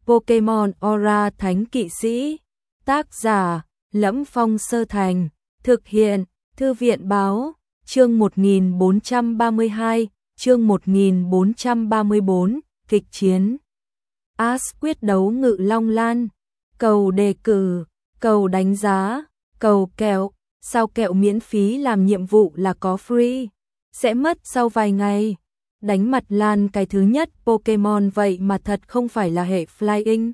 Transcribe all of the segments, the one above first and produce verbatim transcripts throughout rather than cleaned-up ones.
Pokemon Aura Thánh Kỵ Sĩ. Tác giả: Lẫm Phong Sơ Thành. Thực hiện: Thư viện báo. Chương một nghìn bốn trăm ba mươi hai, chương một nghìn bốn trăm ba mươi bốn, kịch chiến. Ash quyết đấu Ngự Long Lan. Cầu đề cử, cầu đánh giá, cầu kẹo. Sao kẹo miễn phí làm nhiệm vụ là có free, sẽ mất sau vài ngày. Đánh mặt Lan cái thứ nhất Pokemon vậy mà thật không phải là hệ Flying.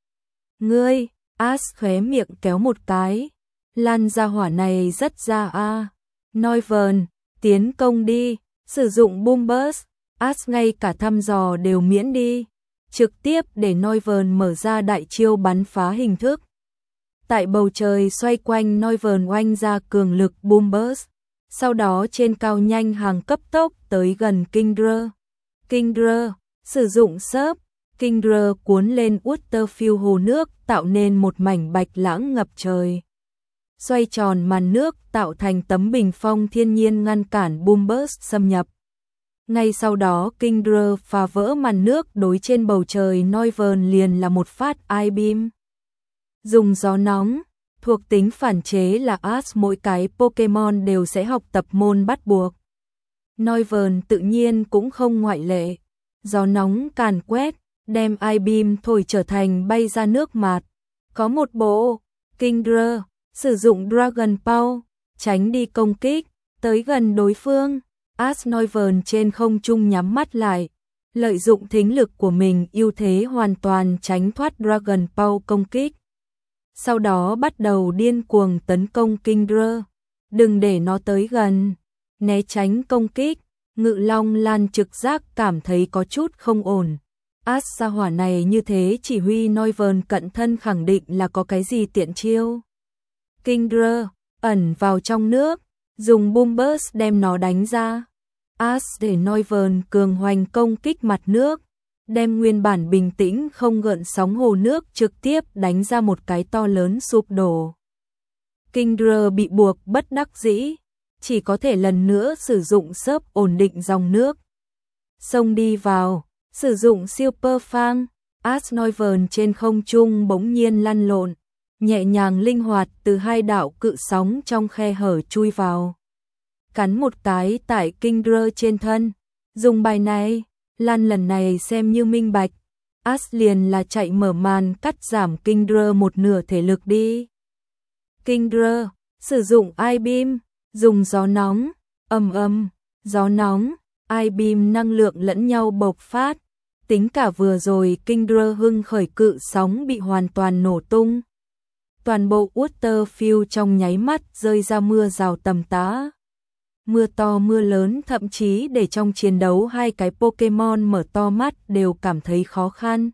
Ngươi, Ash khóe miệng kéo một cái. Lan gia hỏa này rất ra a. Noivern, tiến công đi, sử dụng Boom Burst. Ash ngay cả thăm dò đều miễn đi, trực tiếp để Noivern mở ra đại chiêu bắn phá hình thức. Tại bầu trời xoay quanh, Noivern oanh ra cường lực Boom Burst, sau đó trên cao nhanh hàng cấp tốc tới gần Kingdra. Kingdra sử dụng sớp, Kingdra cuốn lên Waterfield hồ nước, tạo nên một mảnh bạch lãng ngập trời. Xoay tròn màn nước tạo thành tấm bình phong thiên nhiên ngăn cản Boom Burst xâm nhập. Ngay sau đó Kingdra phá vỡ màn nước, đối trên bầu trời Noivern liền là một phát Ice Beam. Dùng gió nóng, thuộc tính phản chế là Ash mỗi cái Pokemon đều sẽ học tập môn bắt buộc. Noivern tự nhiên cũng không ngoại lệ. Gió nóng càn quét, đem Ice Beam thổi trở thành bay ra nước mạt. Có một bộ, Kingdra sử dụng Dragon Paw, tránh đi công kích, tới gần đối phương. Ash Noivern trên không trung nhắm mắt lại, lợi dụng thính lực của mình ưu thế hoàn toàn tránh thoát Dragon Paw công kích. Sau đó bắt đầu điên cuồng tấn công Kingdra, đừng để nó tới gần, né tránh công kích. Ngự Long Lan trực giác cảm thấy có chút không ổn. Ash gia hỏa này như thế chỉ huy Noivern cận thân khẳng định là có cái gì tiện chiêu. Kingdra ẩn vào trong nước, dùng Boom Burst đem nó đánh ra. Ash để Noivern cường hoành công kích mặt nước, đem nguyên bản bình tĩnh không gợn sóng hồ nước trực tiếp đánh ra một cái to lớn sụp đổ. Kingdra bị buộc bất đắc dĩ, chỉ có thể lần nữa sử dụng sớp ổn định dòng nước. Xông đi vào, sử dụng Super Fang. Ash Noivern trên không trung bỗng nhiên lăn lộn, nhẹ nhàng linh hoạt từ hai đạo cự sóng trong khe hở chui vào. Cắn một cái tại Kingdra trên thân. Dùng bài này, Lan lần này xem như minh bạch. Ash liền là chạy mở màn cắt giảm Kingdra một nửa thể lực đi. Kingdra sử dụng Ice Beam, dùng gió nóng, ầm ầm, gió nóng, Ice Beam năng lượng lẫn nhau bộc phát. Tính cả vừa rồi Kingdra hưng khởi cự sóng bị hoàn toàn nổ tung. Toàn bộ Waterfield trong nháy mắt rơi ra mưa rào tầm tã. Mưa to mưa lớn, thậm chí để trong chiến đấu hai cái Pokemon mở to mắt đều cảm thấy khó khăn.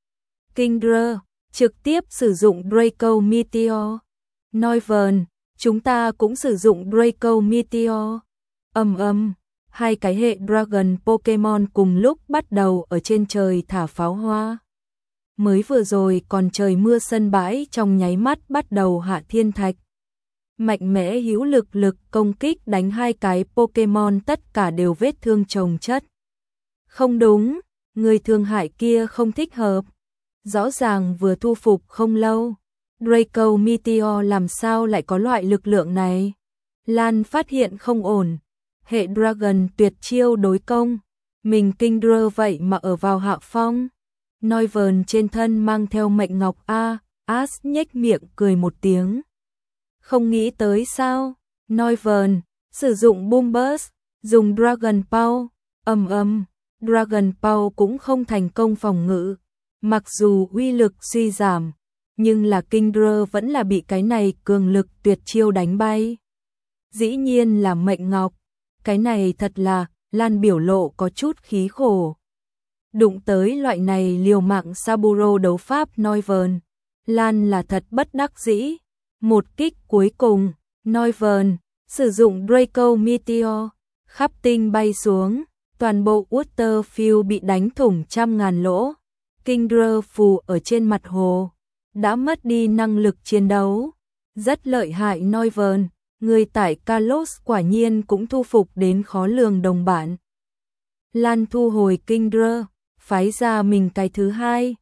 Kingdra trực tiếp sử dụng Draco Meteor. Noivern, chúng ta cũng sử dụng Draco Meteor. Ầm ầm, hai cái hệ Dragon Pokemon cùng lúc bắt đầu ở trên trời thả pháo hoa. Mới vừa rồi còn trời mưa sân bãi, trong nháy mắt bắt đầu hạ thiên thạch. Mạnh mẽ hữu lực lực công kích đánh hai cái Pokemon tất cả đều vết thương chồng chất. Không đúng, người thương hại kia không thích hợp. Rõ ràng vừa thu phục không lâu. Draco Meteor làm sao lại có loại lực lượng này? Lan phát hiện không ổn. Hệ Dragon tuyệt chiêu đối công. Mình Kingdra vậy mà ở vào hạ phong. Noivern trên thân mang theo mệnh ngọc A. Ash nhếch miệng cười một tiếng. Không nghĩ tới sao? Noivern sử dụng Boom Burst, dùng Dragon Paw, ầm ầm, Dragon Paw cũng không thành công phòng ngự. Mặc dù uy lực suy giảm, nhưng là Kingdra vẫn là bị cái này cường lực tuyệt chiêu đánh bay. Dĩ nhiên là mệnh ngọc, cái này thật là, Lan biểu lộ có chút khí khổ. Đụng tới loại này liều mạng Saburo đấu pháp Noivern, Lan là thật bất đắc dĩ. Một kích cuối cùng, Noivern sử dụng Draco Meteor, khắp tinh bay xuống, toàn bộ Waterfield bị đánh thủng trăm ngàn lỗ. Kingdra phù ở trên mặt hồ, đã mất đi năng lực chiến đấu. Rất lợi hại Noivern, người tại Kalos quả nhiên cũng thu phục đến khó lường đồng bạn. Lan thu hồi Kingdra, phái ra mình cái thứ hai.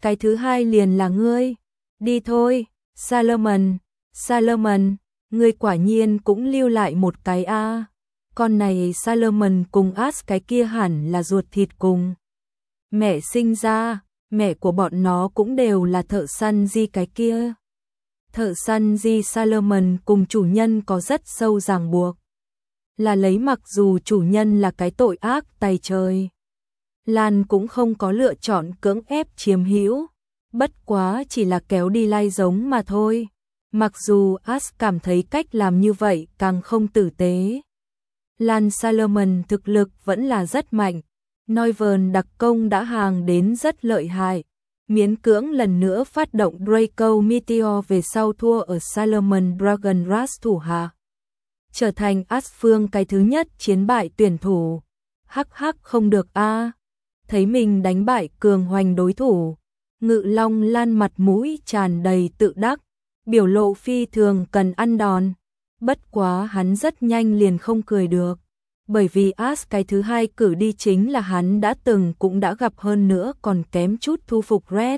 cái thứ hai liền là ngươi. Đi thôi, Salomon, Salomon, ngươi quả nhiên cũng lưu lại một cái a. Con này Salomon cùng As cái kia hẳn là ruột thịt cùng mẹ sinh ra, mẹ của bọn nó cũng đều là thợ săn di cái kia. Thợ săn di Salomon cùng chủ nhân có rất sâu ràng buộc. Là lấy, mặc dù chủ nhân là cái tội ác tày trời. Lan cũng không có lựa chọn cưỡng ép chiếm hữu, bất quá chỉ là kéo đi lai giống mà thôi. Mặc dù As cảm thấy cách làm như vậy càng không tử tế. Lan Salomon thực lực vẫn là rất mạnh. Noivern đặc công đã hàng đến rất lợi hại. Miễn cưỡng lần nữa phát động Draco Meteor về sau thua ở Salomon Dragon Rush thủ hạ. Trở thành As phương cái thứ nhất chiến bại tuyển thủ. Hắc hắc không được a. Thấy mình đánh bại cường hoành đối thủ. Ngự Long Lan mặt mũi tràn đầy tự đắc. Biểu lộ phi thường cần ăn đòn. Bất quá hắn rất nhanh liền không cười được. Bởi vì As cái thứ hai cử đi chính là hắn đã từng cũng đã gặp, hơn nữa còn kém chút thu phục Red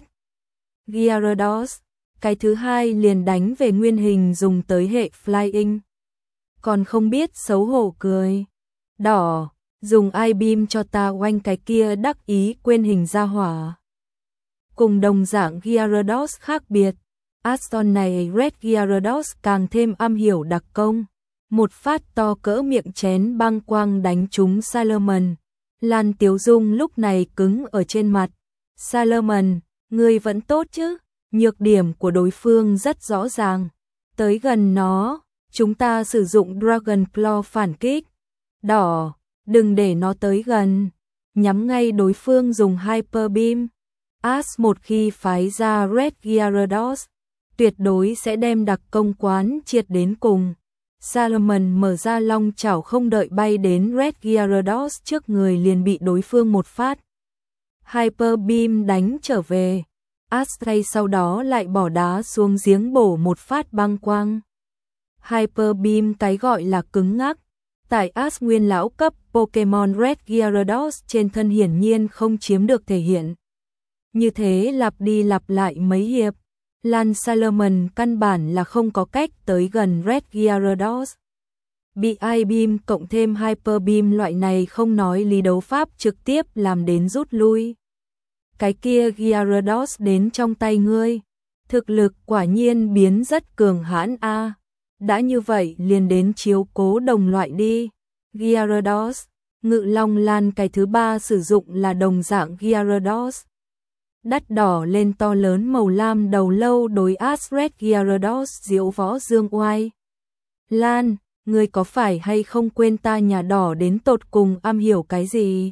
Gyarados. Cái thứ hai liền đánh về nguyên hình dùng tới hệ Flying. Còn không biết xấu hổ cười. Đỏ, dùng I-beam cho ta oanh cái kia đắc ý quên hình ra hỏa. Cùng đồng dạng Gyarados khác biệt, Aston này Red Gyarados càng thêm am hiểu đặc công. Một phát to cỡ miệng chén băng quang đánh trúng Salomon. Lan Tiếu Dung lúc này cứng ở trên mặt. Salomon, ngươi vẫn tốt chứ? Nhược điểm của đối phương rất rõ ràng. Tới gần nó, chúng ta sử dụng Dragon Claw phản kích. Đỏ, đừng để nó tới gần. Nhắm ngay đối phương dùng Hyper Beam. As một khi phái ra Red Gyarados, tuyệt đối sẽ đem đặc công quán triệt đến cùng. Salomon mở ra long chảo không đợi bay đến Red Gyarados trước người liền bị đối phương một phát Hyper Beam đánh trở về. Astray sau đó lại bỏ đá xuống giếng bổ một phát băng quang. Hyper Beam cái gọi là cứng ngắc. Tại As nguyên lão cấp Pokemon Red Gyarados trên thân hiển nhiên không chiếm được thể hiện. Như thế lặp đi lặp lại mấy hiệp. Lan Salomon căn bản là không có cách tới gần Red Gyarados. Bị I-beam cộng thêm Hyper Beam loại này không nói lý đấu pháp trực tiếp làm đến rút lui. Cái kia Gyarados đến trong tay ngươi. Thực lực quả nhiên biến rất cường hãn a. Đã như vậy liền đến chiếu cố đồng loại đi. Gyarados, Ngự Long Lan cái thứ ba sử dụng là đồng dạng Gyarados. Đắt đỏ lên to lớn màu lam đầu lâu đối As Red Gyarados diễu võ dương oai. Lan, ngươi có phải hay không quên ta nhà đỏ đến tột cùng am hiểu cái gì?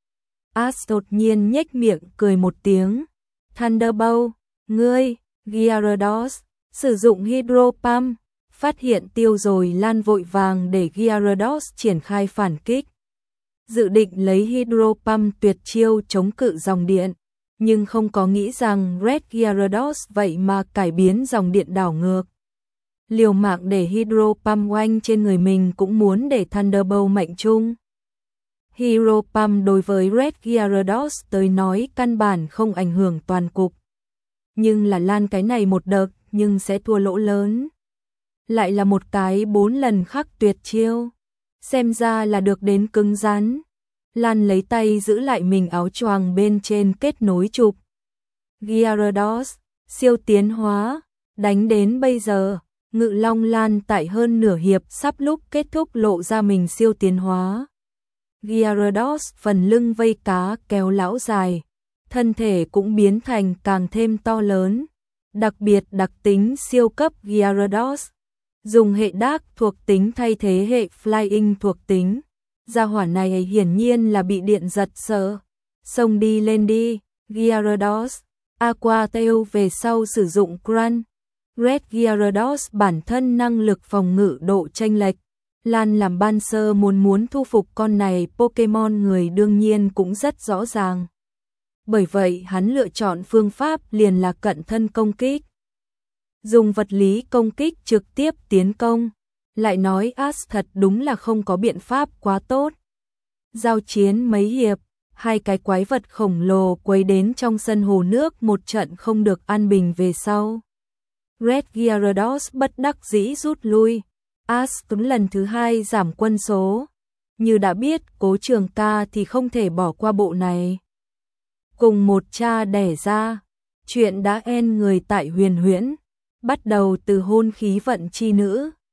As đột nhiên nhếch miệng cười một tiếng. Thunderbolt, ngươi, Gyarados, sử dụng Hydro Pump, phát hiện tiêu rồi Lan vội vàng để Gyarados triển khai phản kích. Dự định lấy Hydro Pump tuyệt chiêu chống cự dòng điện. Nhưng không có nghĩ rằng Red Gyarados vậy mà cải biến dòng điện đảo ngược. Liều mạng để Hydro Pump oanh trên người mình cũng muốn để Thunderbolt mệnh chung. Hydro Pump đối với Red Gyarados tới nói căn bản không ảnh hưởng toàn cục. Nhưng là Lan cái này một đợt nhưng sẽ thua lỗ lớn. Lại là một cái bốn lần khắc tuyệt chiêu. Xem ra là được đến cứng rắn. Lan lấy tay giữ lại mình áo choàng bên trên kết nối chụp. Gyarados, siêu tiến hóa, đánh đến bây giờ, Ngự Long Lan tại hơn nửa hiệp sắp lúc kết thúc lộ ra mình siêu tiến hóa. Gyarados phần lưng vây cá kéo lão dài, thân thể cũng biến thành càng thêm to lớn. Đặc biệt đặc tính siêu cấp Gyarados, dùng hệ đác thuộc tính thay thế hệ Flying thuộc tính. Gia hỏa này hiển nhiên là bị điện giật sợ. Xông đi lên đi, Gyarados. Aqua Tail về sau sử dụng Crunch. Red Gyarados bản thân năng lực phòng ngự độ chênh lệch. Lan làm ban sơ muốn muốn thu phục con này Pokemon người đương nhiên cũng rất rõ ràng. Bởi vậy hắn lựa chọn phương pháp liền là cận thân công kích. Dùng vật lý công kích trực tiếp tiến công. Lại nói As thật đúng là không có biện pháp quá tốt. Giao chiến mấy hiệp, hai cái quái vật khổng lồ quấy đến trong sân hồ nước một trận không được an bình về sau. Red Gyarados bất đắc dĩ rút lui, Ash lần thứ hai giảm quân số. Như đã biết Cố Trường Ca thì không thể bỏ qua bộ này. Cùng một cha đẻ ra, chuyện đã en người tại Huyền Huyễn, bắt đầu từ hôn khí vận chi nữ.